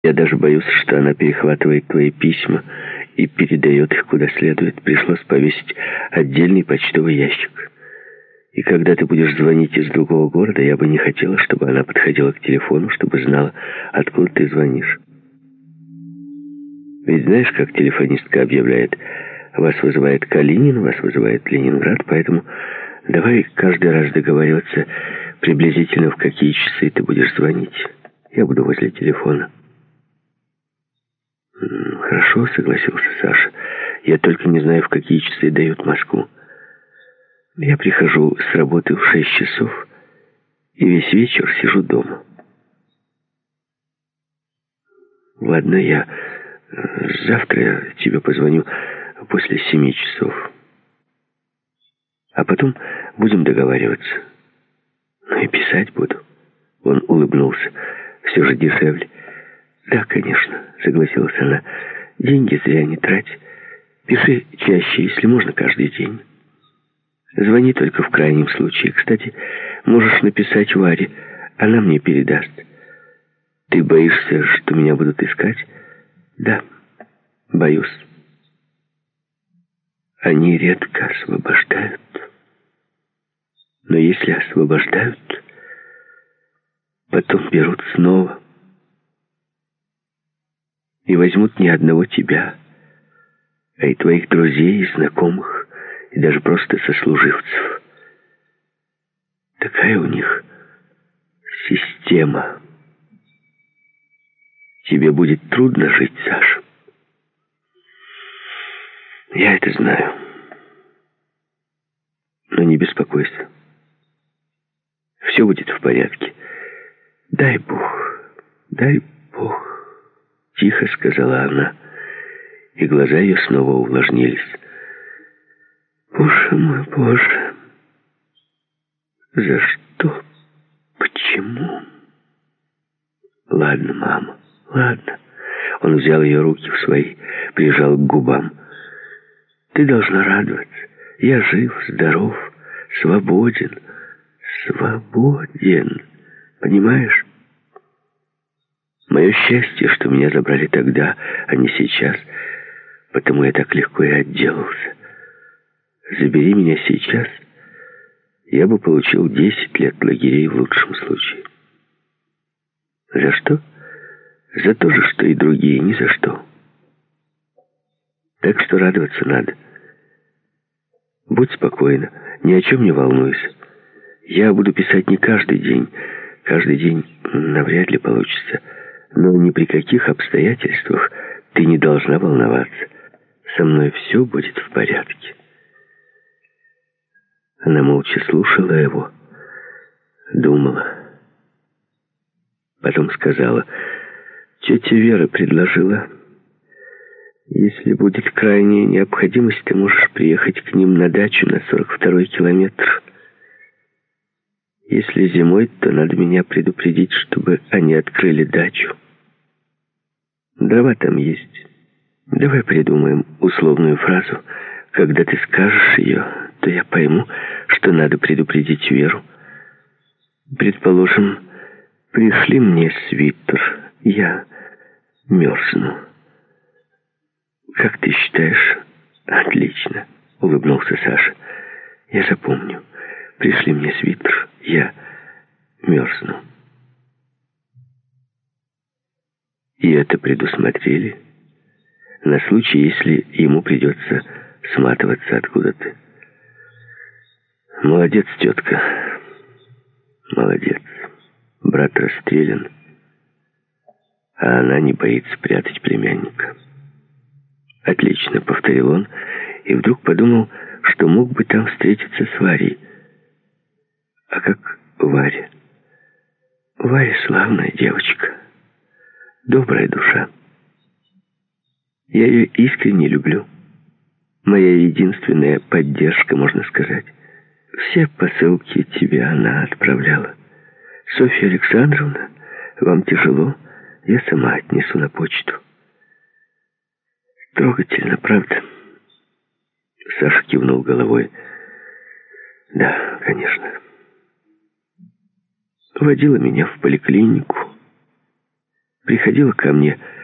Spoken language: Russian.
Я даже боюсь, что она перехватывает твои письма и передает их куда следует. Пришлось повесить отдельный почтовый ящик. И когда ты будешь звонить из другого города, я бы не хотела, чтобы она подходила к телефону, чтобы знала, откуда ты звонишь. Ведь знаешь, как телефонистка объявляет: вас вызывает Калинин, вас вызывает Ленинград, поэтому давай каждый раз договариваться приблизительно, в какие часы ты будешь звонить. Я буду возле телефона. Хорошо, согласился Саша. Я только не знаю, в какие часы дают Москву. Я прихожу с работы в 6 часов и весь вечер сижу дома. Ладно, я завтра тебе позвоню после 7 часов. А потом будем договариваться. Ну и писать буду. Он улыбнулся. Все же дешевле. Да, конечно, согласилась она. Деньги зря не трать. Пиши чаще, если можно, каждый день. Звони только в крайнем случае. Кстати, можешь написать Варе. Она мне передаст. Ты боишься, что меня будут искать? Да, боюсь. Они редко освобождают. Но если освобождают, потом берут снова. И возьмут не одного тебя, а и твоих друзей, и знакомых, и даже просто сослуживцев. Такая у них система. Тебе будет трудно жить, Саша. Я это знаю. Но не беспокойся. Все будет в порядке. Дай Бог, тихо сказала она, и глаза ее снова увлажнились. Боже мой, Боже, за что? Почему? Ладно, мама, ладно. Он взял ее руки в свои, прижал к губам. Ты должна радоваться. Я жив, здоров, свободен. Свободен. Понимаешь? Мое счастье, что меня забрали тогда, а не сейчас. Потому я так легко и отделался. Забери меня сейчас, я бы получил 10 лет лагерей в лучшем случае. За что? За то же, что и другие, ни за что. Так что радоваться надо. Будь спокойна, ни о чем не волнуйся. Я буду писать не каждый день. Каждый день навряд ли получится. Но ни при каких обстоятельствах ты не должна волноваться. Со мной все будет в порядке. Она молча слушала его, думала. Потом сказала: тетя Вера предложила, если будет крайняя необходимость, ты можешь приехать к ним на дачу на 42-й километр. Если зимой, то надо меня предупредить, чтобы они открыли дачу. Дрова там есть. Давай придумаем условную фразу. Когда ты скажешь ее, то я пойму, что надо предупредить Веру. Предположим, пришли мне свитер. Я мерзну. Как ты считаешь? Отлично, улыбнулся Саша. Я запомню. Пришли мне свитер. Я мерзну. И это предусмотрели на случай, если ему придется сматываться откуда-то. Молодец, тетка. Молодец. Брат расстрелян, а она не боится прятать племянника. Отлично, повторил он, и вдруг подумал, что мог бы там встретиться с Варей. А как Варя? Варя славная девочка, добрая душа. Я ее искренне люблю. Моя единственная поддержка, можно сказать. Все посылки тебе она отправляла. Софья Александровна, вам тяжело, я сама отнесу на почту. Трогательно, правда? Саша кивнул головой. Да, конечно. Водила меня в поликлинику. приходила ко мне